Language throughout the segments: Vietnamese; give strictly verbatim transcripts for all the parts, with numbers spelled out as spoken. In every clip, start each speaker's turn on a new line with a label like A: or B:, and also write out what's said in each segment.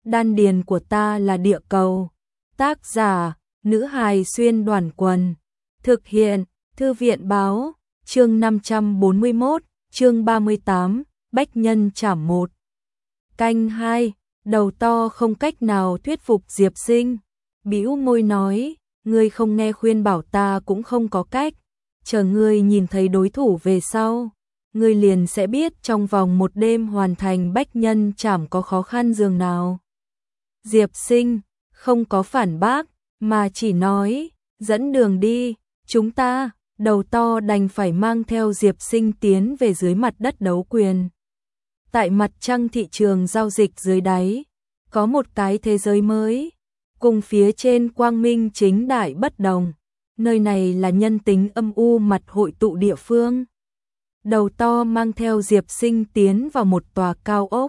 A: đan điền của ta là địa cầu. Tác giả, nữ hài xuyên đoàn quần. Thực hiện, thư viện báo, chương năm trăm bốn mươi mốt, chương ba mươi tám, bách nhân trảm một. Canh hai, đầu to không cách nào thuyết phục Diệp Sinh. Bĩu môi nói, ngươi không nghe khuyên bảo ta cũng không có cách. Chờ ngươi nhìn thấy đối thủ về sau, ngươi liền sẽ biết trong vòng một đêm hoàn thành bách nhân trảm có khó khăn dường nào. Diệp Sinh không có phản bác, mà chỉ nói, dẫn đường đi, chúng ta. Đầu to đành phải mang theo Diệp Sinh tiến về dưới mặt đất đấu quyền. Tại mặt trăng thị trường giao dịch dưới đáy, có một cái thế giới mới, cùng phía trên quang minh chính đại bất đồng. Nơi này là nhân tính âm u mặt hội tụ địa phương. Đầu to mang theo Diệp Sinh tiến vào một tòa cao ốc.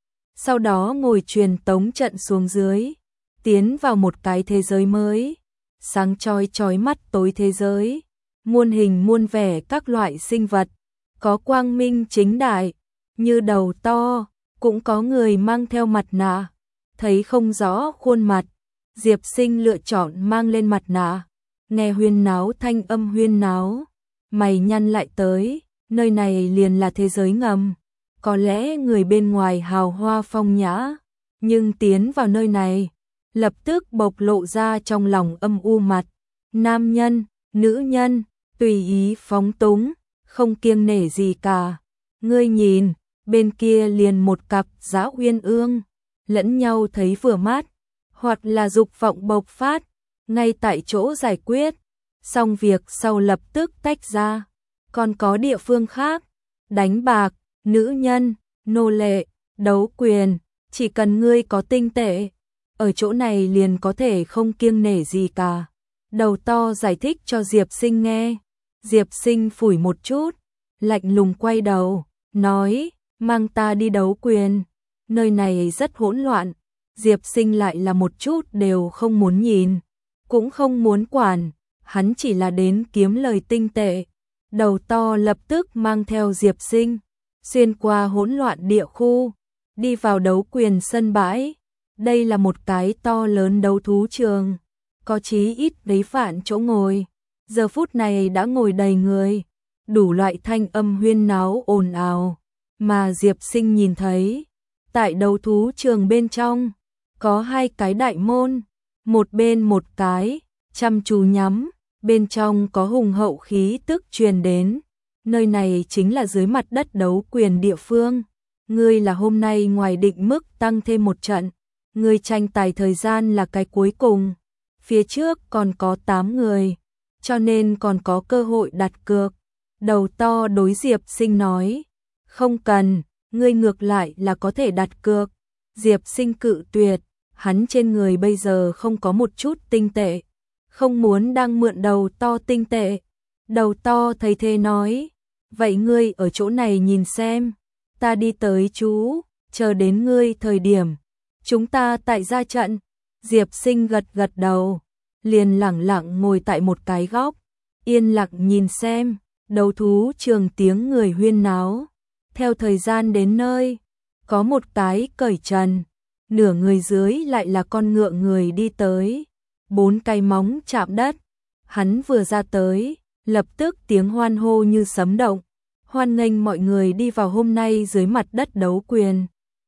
A: Sau đó ngồi truyền tống trận xuống dưới, tiến vào một cái thế giới mới, sáng chói chói mắt tối thế giới. Muôn hình muôn vẻ các loại sinh vật, có quang minh chính đại, như đầu to, cũng có người mang theo mặt nạ, thấy không rõ khuôn mặt. Diệp Sinh lựa chọn mang lên mặt nạ, nghe huyên náo thanh âm huyên náo, mày nhăn lại tới, nơi này liền là thế giới ngầm. Có lẽ người bên ngoài hào hoa phong nhã, nhưng tiến vào nơi này, lập tức bộc lộ ra trong lòng âm u mặt. Nam nhân, nữ nhân, tùy ý phóng túng, không kiêng nể gì cả. Ngươi nhìn, bên kia liền một cặp dã uyên ương, lẫn nhau thấy vừa mắt, hoặc là dục vọng bộc phát, ngay tại chỗ giải quyết, xong việc sau lập tức tách ra. Còn có địa phương khác, đánh bạc, nữ nhân, nô lệ, đấu quyền, chỉ cần ngươi có tinh tệ, ở chỗ này liền có thể không kiêng nể gì cả. Đầu to giải thích cho Diệp Sinh nghe. Diệp Sinh phủi một chút, lạnh lùng quay đầu, nói, mang ta đi đấu quyền. Nơi này rất hỗn loạn. Diệp Sinh lại là một chút đều không muốn nhìn, cũng không muốn quản, hắn chỉ là đến kiếm lời tinh tệ. Đầu to lập tức mang theo Diệp Sinh, xuyên qua hỗn loạn địa khu, đi vào đấu quyền sân bãi. Đây là một cái to lớn đấu thú trường, có chí ít mấy vạn chỗ ngồi. Giờ phút này đã ngồi đầy người, đủ loại thanh âm huyên náo ồn ào, mà Diệp Sinh nhìn thấy, tại đấu thú trường bên trong, có hai cái đại môn, một bên một cái, chăm chú nhắm, bên trong có hùng hậu khí tức truyền đến. Nơi này chính là dưới mặt đất đấu quyền địa phương. Ngươi là hôm nay ngoài định mức tăng thêm một trận, ngươi tranh tài thời gian là cái cuối cùng, phía trước còn có tám người, cho nên còn có cơ hội đặt cược. Đầu to đối Diệp Sinh nói, không cần, ngươi ngược lại là có thể đặt cược. Diệp Sinh cự tuyệt, hắn trên người bây giờ không có một chút tinh tệ, không muốn đang mượn đầu to tinh tệ. Đầu to thấy thế nói, vậy ngươi ở chỗ này nhìn xem, ta đi tới chú, chờ đến ngươi thời điểm, chúng ta tại ra trận. Diệp Sinh gật gật đầu, liền lẳng lặng ngồi tại một cái góc, yên lặng nhìn xem, đấu thú trường tiếng người huyên náo. Theo thời gian đến nơi, có một cái cởi trần, nửa người dưới lại là con ngựa người đi tới, bốn cái móng chạm đất. Hắn vừa ra tới, lập tức tiếng hoan hô như sấm động, hoan nghênh mọi người đi vào hôm nay dưới mặt đất đấu quyền.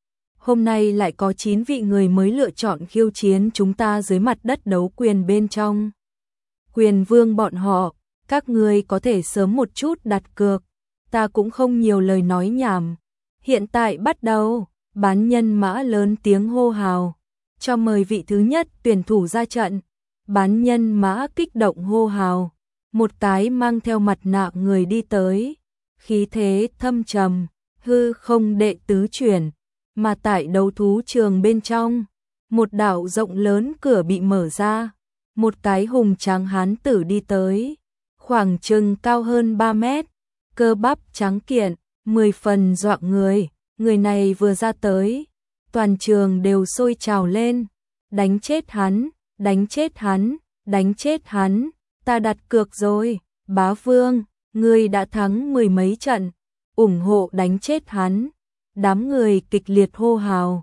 A: Hôm nay lại có chín vị người mới lựa chọn khiêu chiến chúng ta dưới mặt đất đấu quyền bên trong. Quyền vương bọn họ, các ngươi có thể sớm một chút đặt cược, ta cũng không nhiều lời nói nhảm. Hiện tại bắt đầu, bán nhân mã lớn tiếng hô hào, cho mời vị thứ nhất tuyển thủ ra trận. Bán nhân mã kích động hô hào, một cái mang theo mặt nạ người đi tới, khí thế thâm trầm, hư không đệ tứ chuyển. Mà tại đấu thú trường bên trong, một đạo rộng lớn cửa bị mở ra, một cái hùng tráng hán tử đi tới, khoảng chừng cao hơn ba mét, cơ bắp trắng kiện, mười phần dọa người. Người này vừa ra tới, toàn trường đều sôi trào lên, đánh chết hắn, đánh chết hắn, đánh chết hắn, ta đặt cược rồi, bá vương, ngươi đã thắng mười mấy trận, ủng hộ đánh chết hắn. Đám người kịch liệt hô hào,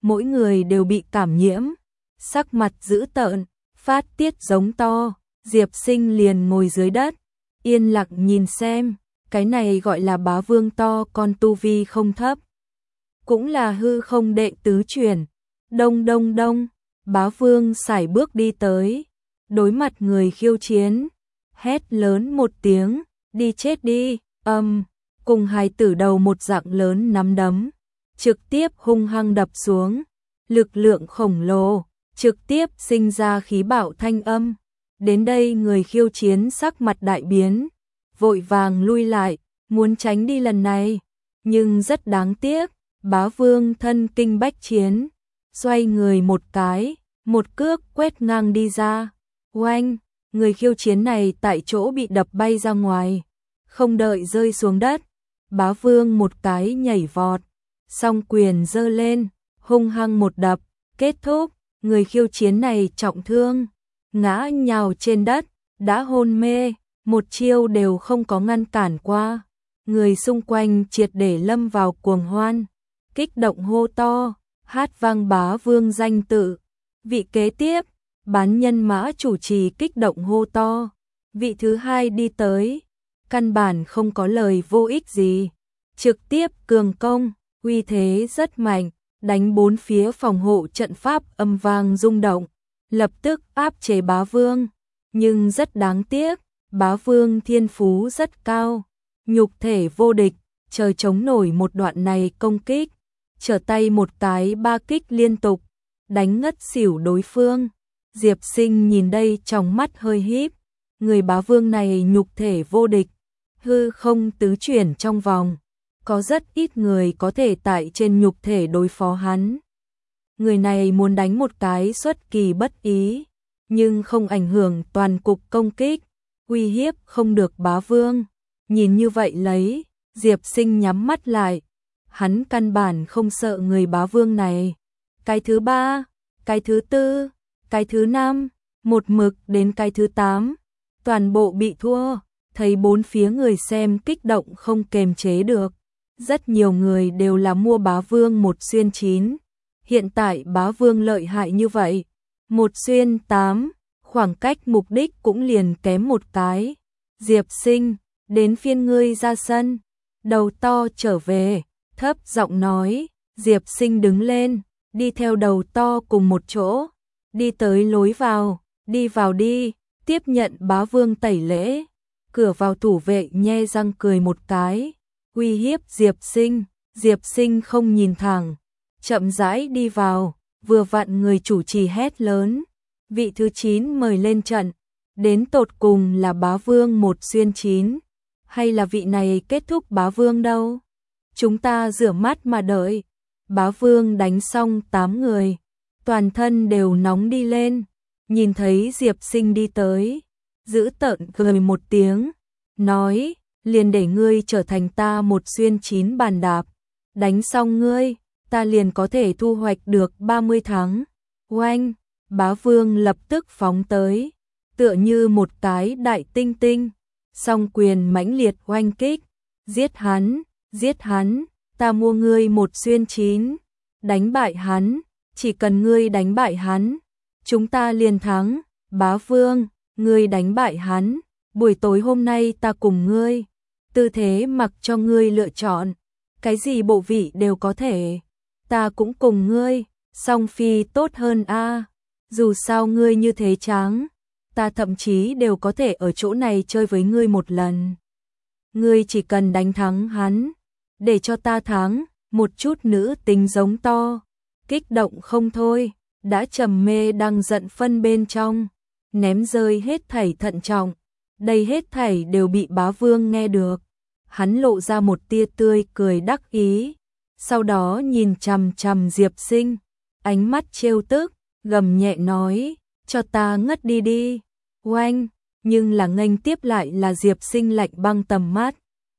A: mỗi người đều bị cảm nhiễm, sắc mặt dữ tợn, phát tiết giống to, Diệp Sinh liền ngồi dưới đất, yên lặng nhìn xem, cái này gọi là bá vương to con tu vi không thấp. Cũng là hư không đệ tứ truyền, đông đông đông, bá vương sải bước đi tới, đối mặt người khiêu chiến, hét lớn một tiếng, đi chết đi, âm, cùng hài tử đầu một dạng lớn nắm đấm, trực tiếp hung hăng đập xuống, lực lượng khổng lồ, trực tiếp sinh ra khí bạo thanh âm. Đến đây người khiêu chiến sắc mặt đại biến, vội vàng lui lại, muốn tránh đi lần này, nhưng rất đáng tiếc, bá vương thân kinh bách chiến, xoay người một cái, một cước quét ngang đi ra, oanh, người khiêu chiến này tại chỗ bị đập bay ra ngoài, không đợi rơi xuống đất, bá vương một cái nhảy vọt, song quyền giơ lên, hung hăng một đập, kết thúc, người khiêu chiến này trọng thương, ngã nhào trên đất, đã hôn mê, một chiêu đều không có ngăn cản qua, người xung quanh triệt để lâm vào cuồng hoan, kích động hô to, hát vang bá vương danh tự, vị kế tiếp, bán nhân mã chủ trì kích động hô to, vị thứ hai đi tới, căn bản không có lời vô ích gì, trực tiếp cường công, uy thế rất mạnh, đánh bốn phía phòng hộ trận pháp âm vang rung động, lập tức áp chế bá vương, nhưng rất đáng tiếc, bá vương thiên phú rất cao, nhục thể vô địch, trời chống nổi một đoạn này công kích, trở tay một cái ba kích liên tục, đánh ngất xỉu đối phương. Diệp Sinh nhìn đây trong mắt hơi híp, người bá vương này nhục thể vô địch, hư không tứ chuyển trong vòng, có rất ít người có thể tại trên nhục thể đối phó hắn. Người này muốn đánh một cái xuất kỳ bất ý, nhưng không ảnh hưởng toàn cục công kích, uy hiếp không được bá vương. Nhìn như vậy lấy, Diệp Sinh nhắm mắt lại, hắn căn bản không sợ người bá vương này. Cái thứ ba, cái thứ tư, cái thứ năm, một mực đến cái thứ tám, toàn bộ bị thua, thấy bốn phía người xem kích động không kềm chế được. Rất nhiều người đều là mua bá vương một xuyên chín, hiện tại bá vương lợi hại như vậy, một xuyên tám, khoảng cách mục đích cũng liền kém một cái. Diệp Sinh, đến phiên ngươi ra sân, đầu to trở về, thấp giọng nói, Diệp Sinh đứng lên, đi theo đầu to cùng một chỗ, đi tới lối vào, đi vào đi, tiếp nhận bá vương tẩy lễ, cửa vào thủ vệ nhe răng cười một cái, uy hiếp Diệp Sinh, Diệp Sinh không nhìn thẳng, chậm rãi đi vào, vừa vặn người chủ trì hét lớn, vị thứ chín mời lên trận, đến tột cùng là bá vương một xuyên chín, hay là vị này kết thúc bá vương đâu? Chúng ta rửa mắt mà đợi. Bá vương đánh xong tám người, toàn thân đều nóng đi lên, nhìn thấy Diệp Sinh đi tới, giữ tợn cười một tiếng, nói, liền để ngươi trở thành ta một xuyên chín bàn đạp, đánh xong ngươi, ta liền có thể thu hoạch được ba mươi thắng. Oanh, bá vương lập tức phóng tới, tựa như một cái đại tinh tinh, song quyền mãnh liệt oanh kích, giết hắn, giết hắn, ta mua ngươi một xuyên chín, đánh bại hắn, chỉ cần ngươi đánh bại hắn, chúng ta liền thắng. Bá vương, ngươi đánh bại hắn, buổi tối hôm nay ta cùng ngươi, tư thế mặc cho ngươi lựa chọn, cái gì bộ vị đều có thể, ta cũng cùng ngươi, song phi tốt hơn a. Dù sao ngươi như thế trắng, ta thậm chí đều có thể ở chỗ này chơi với ngươi một lần. Ngươi chỉ cần đánh thắng hắn, để cho ta thắng, một chút nữ tính giống to, kích động không thôi, đã trầm mê đang giận phân bên trong, ném rơi hết thảy thận trọng, đây hết thảy đều bị bá vương nghe được. Hắn lộ ra một tia tươi cười đắc ý, sau đó nhìn chằm chằm Diệp Sinh, ánh mắt trêu tức, gầm nhẹ nói, cho ta ngất đi đi. Oanh, nhưng là nghênh tiếp lại là Diệp Sinh lạnh băng tầm mắt.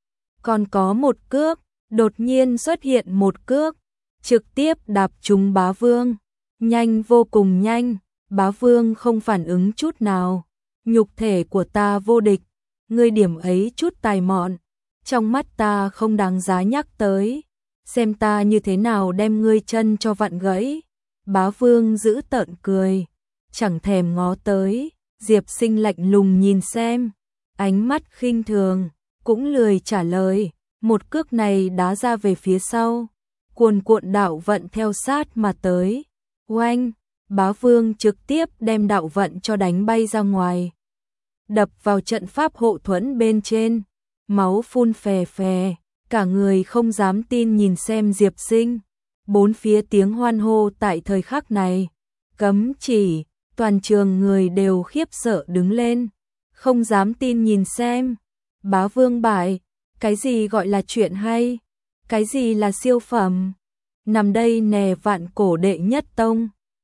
A: Còn có một cước, đột nhiên xuất hiện một cước, trực tiếp đạp trúng bá vương, nhanh vô cùng nhanh, bá vương không phản ứng chút nào, nhục thể của ta vô địch, ngươi điểm ấy chút tài mọn, trong mắt ta không đáng giá nhắc tới. xem ta như thế nào đem ngươi chân cho vặn gãy. Bá Vương giữ tợn cười, chẳng thèm ngó tới, Diệp Sinh lạnh lùng nhìn xem, ánh mắt khinh thường, cũng lười trả lời, một cước này đá ra về phía sau, cuồn cuộn đạo vận theo sát mà tới. Oanh, Bá Vương trực tiếp đem đạo vận cho đánh bay ra ngoài, đập vào trận pháp hộ thuẫn bên trên, máu phun phè phè, cả người không dám tin nhìn xem Diệp Sinh. Bốn phía tiếng hoan hô tại thời khắc này, cấm chỉ, toàn trường người đều khiếp sợ đứng lên, không dám tin nhìn xem. Bá Vương bại, cái gì gọi là chuyện hay, cái gì là siêu phẩm, nằm đây nè vạn cổ đệ nhất tông.